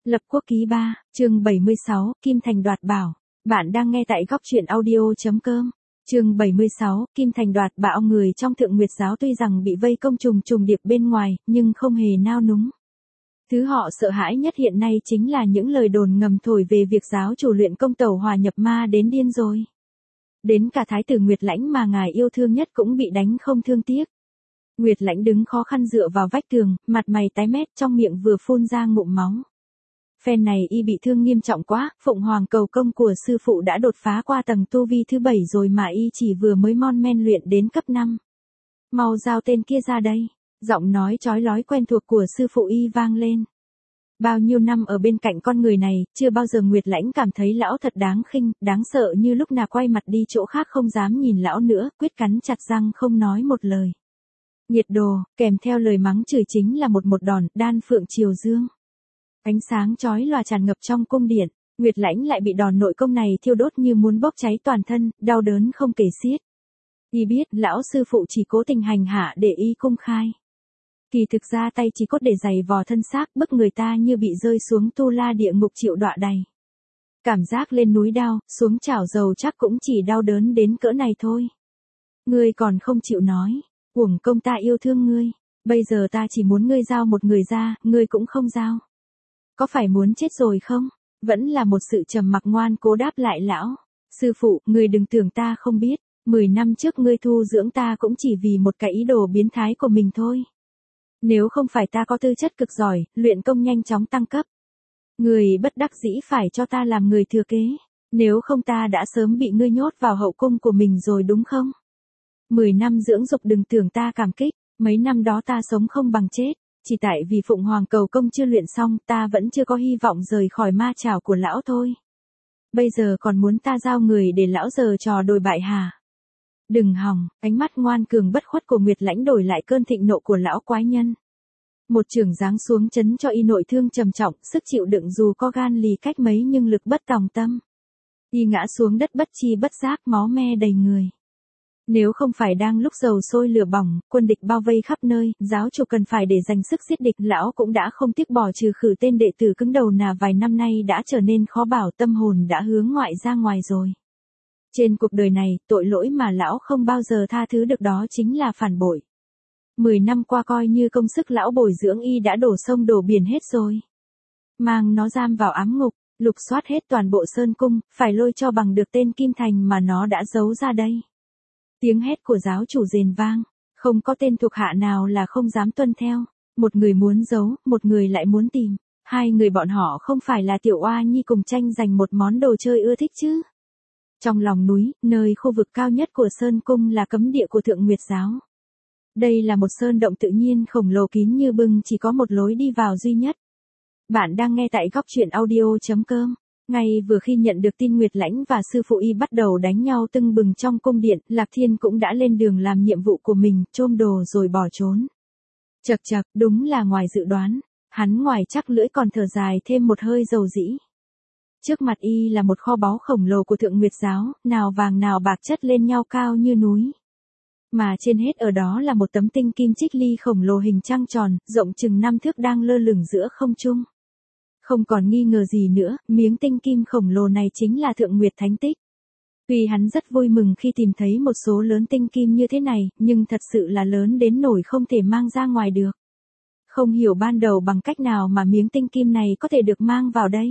Lập quốc ký 3, chương 76, Kim Thành đoạt bảo. Bạn đang nghe tại góc truyện audio.com. Chương 76, Kim Thành đoạt bảo. Người trong Thượng Nguyệt giáo tuy rằng bị vây công trùng điệp bên ngoài, nhưng không hề nao núng. Thứ họ sợ hãi nhất hiện nay chính là những lời đồn ngầm thổi về việc giáo chủ luyện công tẩu hỏa nhập ma đến điên rồi. Đến cả thái tử Nguyệt Lãnh mà ngài yêu thương nhất cũng bị đánh không thương tiếc. Nguyệt Lãnh đứng khó khăn dựa vào vách tường, mặt mày tái mét, trong miệng vừa phun ra ngụm máu. Phen này y bị thương nghiêm trọng quá, Phụng Hoàng cầu công của sư phụ đã đột phá qua tầng tu vi thứ 7 rồi mà y chỉ vừa mới mon men luyện đến cấp 5. Mau giao tên kia ra đây. Giọng nói chói lói quen thuộc của sư phụ y vang lên. Bao nhiêu năm ở bên cạnh con người này, chưa bao giờ Nguyệt Lãnh cảm thấy lão thật đáng khinh, đáng sợ như lúc nào quay mặt đi chỗ khác không dám nhìn lão nữa, quyết cắn chặt răng không nói một lời. Nhiệt đồ, kèm theo lời mắng chửi chính là một đòn, đan phượng triều dương. Ánh sáng chói lòa tràn ngập trong cung điện, Nguyệt Lãnh lại bị đòn nội công này thiêu đốt như muốn bốc cháy toàn thân, đau đớn không kể xiết. Y biết lão sư phụ chỉ cố tình hành hạ để y cung khai. Kỳ thực ra tay chỉ cốt để giày vò thân xác, bức người ta như bị rơi xuống tu la địa ngục chịu đọa đầy. Cảm giác lên núi đao, xuống chảo dầu chắc cũng chỉ đau đớn đến cỡ này thôi. Ngươi còn không chịu nói, uổng công ta yêu thương ngươi, bây giờ ta chỉ muốn ngươi giao một người ra, ngươi cũng không giao. Có phải muốn chết rồi không? Vẫn là một sự trầm mặc ngoan cố đáp lại lão. Sư phụ, ngươi đừng tưởng ta không biết, 10 năm trước ngươi thu dưỡng ta cũng chỉ vì một cái ý đồ biến thái của mình thôi. Nếu không phải ta có tư chất cực giỏi, luyện công nhanh chóng tăng cấp. Ngươi bất đắc dĩ phải cho ta làm người thừa kế. Nếu không ta đã sớm bị ngươi nhốt vào hậu cung của mình rồi đúng không? 10 năm dưỡng dục đừng tưởng ta cảm kích, mấy năm đó ta sống không bằng chết. Chỉ tại vì Phụng Hoàng cầu công chưa luyện xong ta vẫn chưa có hy vọng rời khỏi ma chảo của lão thôi. Bây giờ còn muốn ta giao người để lão giờ trò đồi bại hả? Đừng hòng, ánh mắt ngoan cường bất khuất của Nguyệt Lãnh đổi lại cơn thịnh nộ của lão quái nhân. Một chưởng giáng xuống chấn cho y nội thương trầm trọng, sức chịu đựng dù có gan lì cách mấy nhưng lực bất tòng tâm. Y ngã xuống đất bất chi bất giác, máu me đầy người. Nếu không phải đang lúc dầu sôi lửa bỏng, quân địch bao vây khắp nơi, giáo chủ cần phải để dành sức giết địch, lão cũng đã không tiếc bỏ trừ khử tên đệ tử cứng đầu nà vài năm nay đã trở nên khó bảo, tâm hồn đã hướng ngoại ra ngoài rồi. Trên cuộc đời này, tội lỗi mà lão không bao giờ tha thứ được đó chính là phản bội. 10 năm qua coi như công sức lão bồi dưỡng y đã đổ sông đổ biển hết rồi. Mang nó giam vào ám ngục, lục soát hết toàn bộ sơn cung, phải lôi cho bằng được tên Kim Thành mà nó đã giấu ra đây. Tiếng hét của giáo chủ rền vang, không có tên thuộc hạ nào là không dám tuân theo, một người muốn giấu, một người lại muốn tìm, hai người bọn họ không phải là Tiểu Oa Nhi cùng tranh giành một món đồ chơi ưa thích chứ. Trong lòng núi, nơi khu vực cao nhất của Sơn Cung là cấm địa của Thượng Nguyệt giáo. Đây là một sơn động tự nhiên khổng lồ kín như bưng, chỉ có một lối đi vào duy nhất. Bạn đang nghe tại góc truyện audio.com. Ngay vừa khi nhận được tin Nguyệt Lãnh và sư phụ y bắt đầu đánh nhau tưng bừng trong cung điện, Lạc Thiên cũng đã lên đường làm nhiệm vụ của mình, chôm đồ rồi bỏ trốn. Chậc chậc, đúng là ngoài dự đoán, hắn ngoài chắc lưỡi còn thở dài thêm một hơi dầu dĩ. Trước mặt y là một kho báu khổng lồ của Thượng Nguyệt giáo, nào vàng nào bạc chất lên nhau cao như núi. Mà trên hết ở đó là một tấm tinh kim trích ly khổng lồ hình trăng tròn, rộng chừng 5 thước đang lơ lửng giữa không trung. Không còn nghi ngờ gì nữa, miếng tinh kim khổng lồ này chính là Thượng Nguyệt Thánh Tích. Tuy hắn rất vui mừng khi tìm thấy một số lớn tinh kim như thế này, nhưng thật sự là lớn đến nỗi không thể mang ra ngoài được. Không hiểu ban đầu bằng cách nào mà miếng tinh kim này có thể được mang vào đây.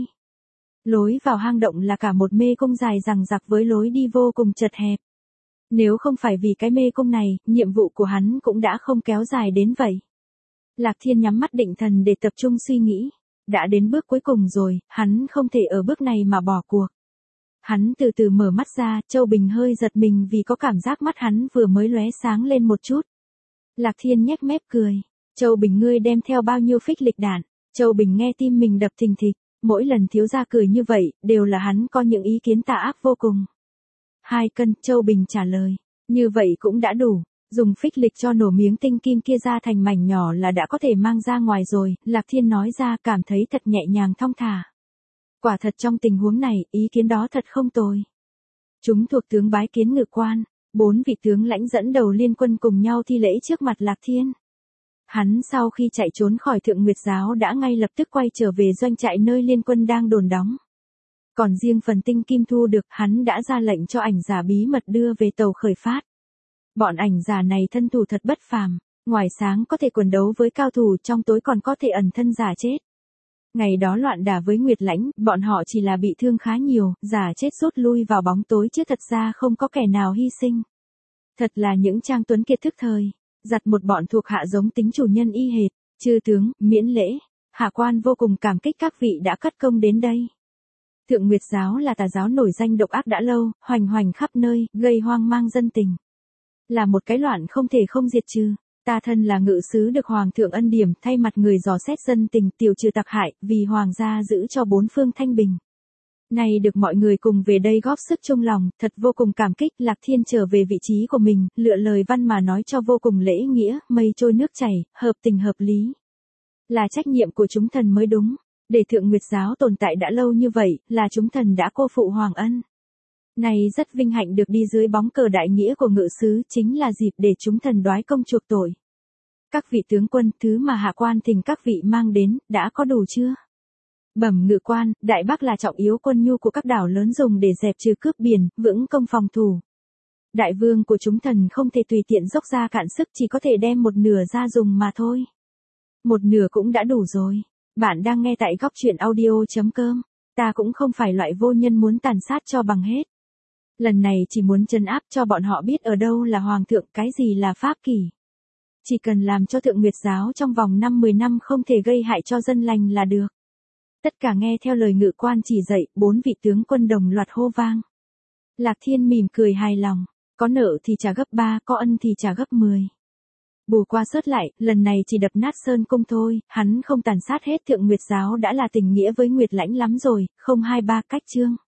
Lối vào hang động là cả một mê cung dài dằng dặc với lối đi vô cùng chật hẹp. Nếu không phải vì cái mê cung này, nhiệm vụ của hắn cũng đã không kéo dài đến vậy. Lạc Thiên nhắm mắt định thần để tập trung suy nghĩ. Đã đến bước cuối cùng rồi, hắn không thể ở bước này mà bỏ cuộc. Hắn từ từ mở mắt ra, Châu Bình hơi giật mình vì có cảm giác mắt hắn vừa mới lóe sáng lên một chút. Lạc Thiên nhếch mép cười. Châu Bình, ngươi đem theo bao nhiêu phích lịch đạn? Châu Bình nghe tim mình đập thình thịch. Mỗi lần thiếu gia cười như vậy, đều là hắn có những ý kiến tà ác vô cùng. 2 cân, Châu Bình trả lời. Như vậy cũng đã đủ. Dùng phích lịch cho nổ miếng tinh kim kia ra thành mảnh nhỏ là đã có thể mang ra ngoài rồi, Lạc Thiên nói ra, cảm thấy thật nhẹ nhàng thong thả. Quả thật trong tình huống này, ý kiến đó thật không tồi. Chúng thuộc tướng bái kiến ngự quan, 4 vị tướng lãnh dẫn đầu liên quân cùng nhau thi lễ trước mặt Lạc Thiên. Hắn sau khi chạy trốn khỏi Thượng Nguyệt giáo đã ngay lập tức quay trở về doanh trại nơi liên quân đang đồn đóng. Còn riêng phần tinh kim thu được, hắn đã ra lệnh cho ảnh giả bí mật đưa về tàu khởi phát. Bọn ảnh giả này thân thủ thật bất phàm, ngoài sáng có thể quần đấu với cao thủ, trong tối còn có thể ẩn thân giả chết. Ngày đó loạn đả với Nguyệt Lãnh, bọn họ chỉ là bị thương khá nhiều, giả chết rút lui vào bóng tối chứ thật ra không có kẻ nào hy sinh. Thật là những trang tuấn kiệt thức thời, giặt một bọn thuộc hạ giống tính chủ nhân y hệt. Chư tướng, miễn lễ, hạ quan vô cùng cảm kích các vị đã cất công đến đây. Thượng Nguyệt giáo là tà giáo nổi danh độc ác đã lâu, hoành hoành khắp nơi, gây hoang mang dân tình. Là một cái loạn không thể không diệt trừ. Ta thân là ngự sứ được Hoàng thượng ân điểm, thay mặt người dò xét dân tình, tiêu trừ tặc hại, vì Hoàng gia giữ cho bốn phương thanh bình. Nay được mọi người cùng về đây góp sức chung lòng, thật vô cùng cảm kích. Lạc Thiên trở về vị trí của mình, lựa lời văn mà nói cho vô cùng lễ nghĩa, mây trôi nước chảy, hợp tình hợp lý. Là trách nhiệm của chúng thần mới đúng. Để Thượng Nguyệt giáo tồn tại đã lâu như vậy, là chúng thần đã cô phụ Hoàng ân. Này rất vinh hạnh được đi dưới bóng cờ đại nghĩa của ngự sứ, chính là dịp để chúng thần đoái công chuộc tội. Các vị tướng quân, thứ mà hạ quan thỉnh các vị mang đến, đã có đủ chưa? Bẩm ngự quan, Đại Bắc là trọng yếu quân nhu của các đảo lớn dùng để dẹp trừ cướp biển, vững công phòng thủ. Đại vương của chúng thần không thể tùy tiện dốc ra cạn sức, chỉ có thể đem một nửa ra dùng mà thôi. Một nửa cũng đã đủ rồi. Bạn đang nghe tại góc truyện audio.com. Ta cũng không phải loại vô nhân muốn tàn sát cho bằng hết. Lần này chỉ muốn trấn áp cho bọn họ biết ở đâu là Hoàng thượng, cái gì là pháp kỷ. Chỉ cần làm cho Thượng Nguyệt giáo trong vòng 5-10 năm không thể gây hại cho dân lành là được. Tất cả nghe theo lời ngự quan chỉ dạy, 4 vị tướng quân đồng loạt hô vang. Lạc Thiên mỉm cười hài lòng, có nợ thì trả gấp 3, có ân thì trả gấp 10. Bù qua sớt lại, lần này chỉ đập nát sơn cung thôi, hắn không tàn sát hết Thượng Nguyệt giáo đã là tình nghĩa với Nguyệt Lãnh lắm rồi, không 2-3 cách chương.